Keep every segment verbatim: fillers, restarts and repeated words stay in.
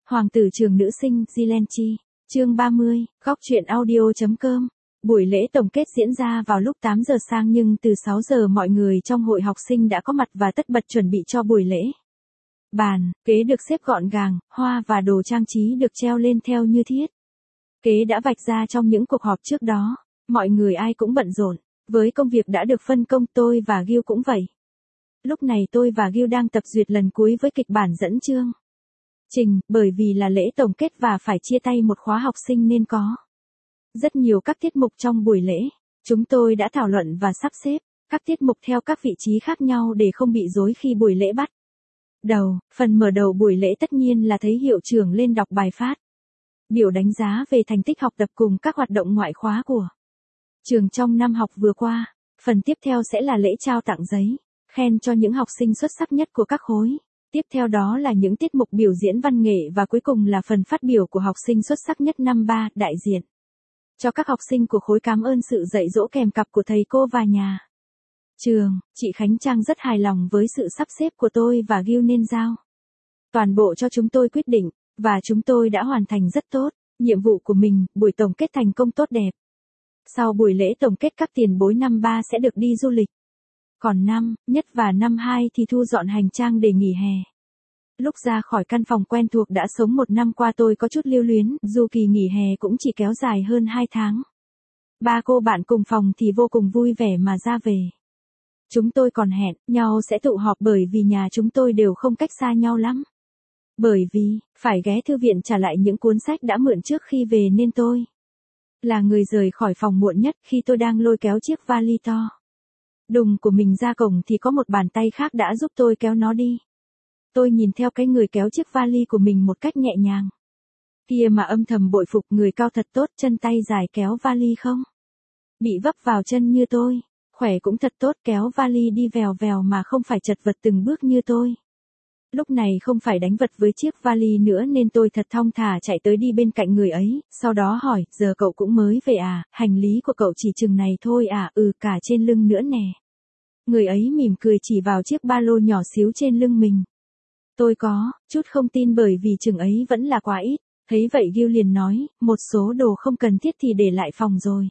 Hoàng tử trường nữ sinh, Zilenchi. Chương ba mươi, góc truyện audio chấm com. Buổi lễ tổng kết diễn ra vào lúc tám giờ sáng nhưng từ sáu giờ mọi người trong hội học sinh đã có mặt và tất bật chuẩn bị cho buổi lễ. Bàn, kế được xếp gọn gàng, hoa và đồ trang trí được treo lên theo như thiết. Kế đã vạch ra trong những cuộc họp trước đó, mọi người ai cũng bận rộn, với công việc đã được phân công tôi và Gil cũng vậy. Lúc này tôi và Gil đang tập duyệt lần cuối với kịch bản dẫn chương trình, bởi vì là lễ tổng kết và phải chia tay một khóa học sinh nên có rất nhiều các tiết mục trong buổi lễ. Chúng tôi đã thảo luận và sắp xếp các tiết mục theo các vị trí khác nhau để không bị rối khi buổi lễ bắt đầu. Phần mở đầu buổi lễ tất nhiên là thấy hiệu trưởng lên đọc bài phát biểu đánh giá về thành tích học tập cùng các hoạt động ngoại khóa của trường trong năm học vừa qua. Phần tiếp theo sẽ là lễ trao tặng giấy khen cho những học sinh xuất sắc nhất của các khối. Tiếp theo đó là những tiết mục biểu diễn văn nghệ và cuối cùng là phần phát biểu của học sinh xuất sắc nhất năm ba, đại diện cho các học sinh của khối cảm ơn sự dạy dỗ kèm cặp của thầy cô và nhà trường. Chị Khánh Trang rất hài lòng với sự sắp xếp của tôi và Gil nên giao toàn bộ cho chúng tôi quyết định, và chúng tôi đã hoàn thành rất tốt nhiệm vụ của mình. Buổi tổng kết thành công tốt đẹp. Sau buổi lễ tổng kết, các tiền bối năm ba sẽ được đi du lịch. Còn năm nhất và năm hai thì thu dọn hành trang để nghỉ hè. Lúc ra khỏi căn phòng quen thuộc đã sống một năm qua, tôi có chút lưu luyến, dù kỳ nghỉ hè cũng chỉ kéo dài hơn hai tháng. Ba cô bạn cùng phòng thì vô cùng vui vẻ mà ra về. Chúng tôi còn hẹn nhau sẽ tụ họp bởi vì nhà chúng tôi đều không cách xa nhau lắm. Bởi vì phải ghé thư viện trả lại những cuốn sách đã mượn trước khi về nên tôi là người rời khỏi phòng muộn nhất. Khi tôi đang lôi kéo chiếc vali to đùng của mình ra cổng thì có một bàn tay khác đã giúp tôi kéo nó đi. Tôi nhìn theo cái người kéo chiếc vali của mình một cách nhẹ nhàng kia mà âm thầm bội phục, người cao thật tốt, chân tay dài kéo vali không bị vấp vào chân như tôi, khỏe cũng thật tốt, kéo vali đi vèo vèo mà không phải chật vật từng bước như tôi. Lúc này không phải đánh vật với chiếc vali nữa nên tôi thật thong thả chạy tới đi bên cạnh người ấy, sau đó hỏi, giờ cậu cũng mới về à, hành lý của cậu chỉ chừng này thôi à, ừ cả trên lưng nữa nè. Người ấy mỉm cười chỉ vào chiếc ba lô nhỏ xíu trên lưng mình. Tôi có chút không tin bởi vì chừng ấy vẫn là quá ít. Thấy vậy Gil liền nói, một số đồ không cần thiết thì để lại phòng rồi.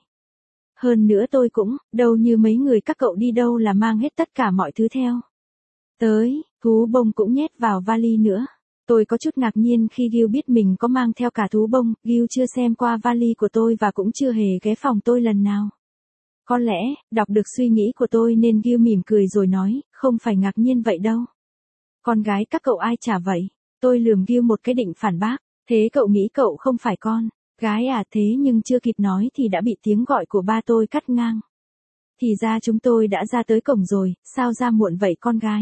Hơn nữa tôi cũng đâu như mấy người các cậu đi đâu là mang hết tất cả mọi thứ theo tới, thú bông cũng nhét vào vali nữa. Tôi có chút ngạc nhiên khi Gil biết mình có mang theo cả thú bông. Gil chưa xem qua vali của tôi và cũng chưa hề ghé phòng tôi lần nào. Có lẽ đọc được suy nghĩ của tôi nên Gil mỉm cười rồi nói, không phải ngạc nhiên vậy đâu. Con gái các cậu ai chả vậy. Tôi lườm Gil một cái định phản bác, thế cậu nghĩ cậu không phải con gái à? Thế nhưng chưa kịp nói thì đã bị tiếng gọi của ba tôi cắt ngang. Thì ra chúng tôi đã ra tới cổng rồi, sao ra muộn vậy con gái?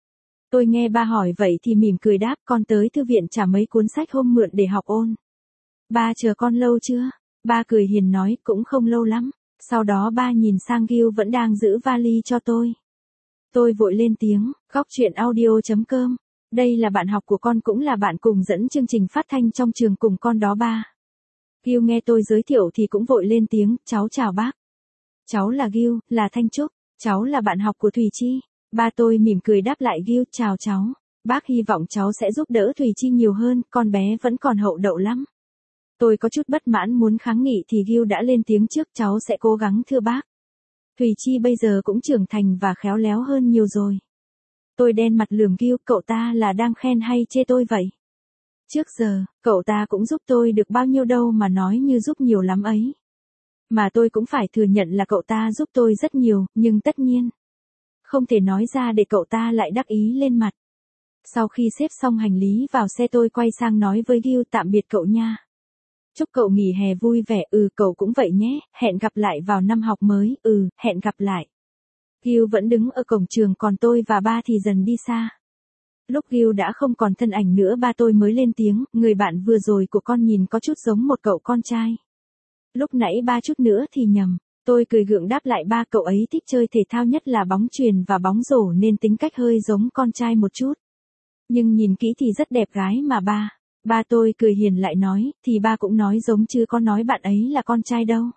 Tôi nghe ba hỏi vậy thì mỉm cười đáp, con tới thư viện trả mấy cuốn sách hôm mượn để học ôn. Ba chờ con lâu chưa? Ba cười hiền nói, cũng không lâu lắm. Sau đó ba nhìn sang Gil vẫn đang giữ vali cho tôi. Tôi vội lên tiếng, góc truyện audio chấm com. Đây là bạn học của con, cũng là bạn cùng dẫn chương trình phát thanh trong trường cùng con đó ba. Gil nghe tôi giới thiệu thì cũng vội lên tiếng, cháu chào bác. Cháu là Gil, là Thanh Trúc, cháu là bạn học của Thùy Chi. Ba tôi mỉm cười đáp lại Gil, chào cháu. Bác hy vọng cháu sẽ giúp đỡ Thùy Chi nhiều hơn, con bé vẫn còn hậu đậu lắm. Tôi có chút bất mãn muốn kháng nghị thì Gil đã lên tiếng trước, cháu sẽ cố gắng thưa bác. Thùy Chi bây giờ cũng trưởng thành và khéo léo hơn nhiều rồi. Tôi đen mặt lườm Gil, cậu ta là đang khen hay chê tôi vậy? Trước giờ, cậu ta cũng giúp tôi được bao nhiêu đâu mà nói như giúp nhiều lắm ấy. Mà tôi cũng phải thừa nhận là cậu ta giúp tôi rất nhiều, nhưng tất nhiên không thể nói ra để cậu ta lại đắc ý lên mặt. Sau khi xếp xong hành lý vào xe tôi quay sang nói với Gil, tạm biệt cậu nha. Chúc cậu nghỉ hè vui vẻ, ừ cậu cũng vậy nhé, hẹn gặp lại vào năm học mới, ừ, hẹn gặp lại. Gil vẫn đứng ở cổng trường còn tôi và ba thì dần đi xa. Lúc Gil đã không còn thân ảnh nữa ba tôi mới lên tiếng, người bạn vừa rồi của con nhìn có chút giống một cậu con trai. Lúc nãy ba chút nữa thì nhầm. Tôi cười gượng đáp lại ba, cậu ấy thích chơi thể thao nhất là bóng chuyền và bóng rổ nên tính cách hơi giống con trai một chút. Nhưng nhìn kỹ thì rất đẹp gái mà ba. Ba tôi cười hiền lại nói, thì ba cũng nói giống chứ có nói bạn ấy là con trai đâu.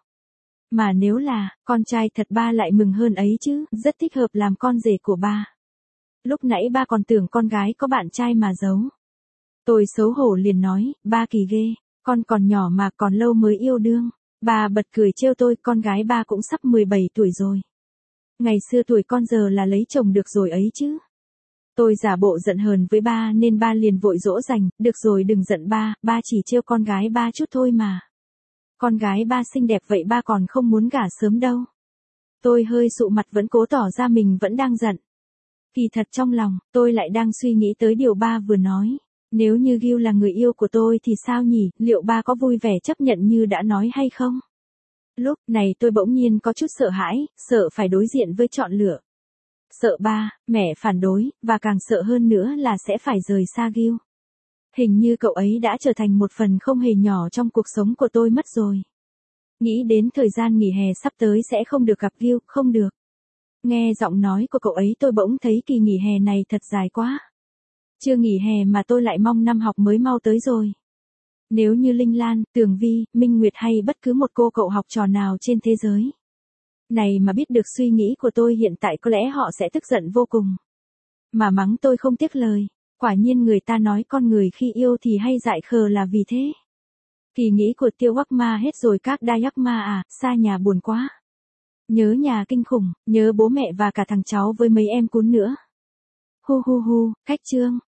Mà nếu là con trai thật ba lại mừng hơn ấy chứ, rất thích hợp làm con rể của ba. Lúc nãy ba còn tưởng con gái có bạn trai mà giấu. Tôi xấu hổ liền nói, ba kỳ ghê, con còn nhỏ mà còn lâu mới yêu đương. Ba bật cười trêu tôi, con gái ba cũng sắp mười bảy tuổi rồi. Ngày xưa tuổi con giờ là lấy chồng được rồi ấy chứ. Tôi giả bộ giận hờn với ba nên ba liền vội dỗ dành, được rồi đừng giận ba, ba chỉ trêu con gái ba chút thôi mà. Con gái ba xinh đẹp vậy ba còn không muốn gả sớm đâu. Tôi hơi sụ mặt vẫn cố tỏ ra mình vẫn đang giận. Kỳ thật trong lòng, tôi lại đang suy nghĩ tới điều ba vừa nói. Nếu như Gil là người yêu của tôi thì sao nhỉ, liệu ba có vui vẻ chấp nhận như đã nói hay không? Lúc này tôi bỗng nhiên có chút sợ hãi, sợ phải đối diện với chọn lựa. Sợ ba, mẹ phản đối, và càng sợ hơn nữa là sẽ phải rời xa Gil. Hình như cậu ấy đã trở thành một phần không hề nhỏ trong cuộc sống của tôi mất rồi. Nghĩ đến thời gian nghỉ hè sắp tới sẽ không được gặp Gil, không được. Nghe giọng nói của cậu ấy tôi bỗng thấy kỳ nghỉ hè này thật dài quá. Chưa nghỉ hè mà tôi lại mong năm học mới mau tới rồi. Nếu như Linh Lan, Tường Vi, Minh Nguyệt hay bất cứ một cô cậu học trò nào trên thế giới này mà biết được suy nghĩ của tôi hiện tại có lẽ họ sẽ tức giận vô cùng. Mà mắng tôi không tiếc lời. Quả nhiên người ta nói con người khi yêu thì hay dại khờ là vì thế. Kỳ nghĩ của Tiêu Hắc Ma hết rồi các đa Hắc Ma à, xa nhà buồn quá. Nhớ nhà kinh khủng, nhớ bố mẹ và cả thằng cháu với mấy em cún nữa. Hu hu hu, khách chương.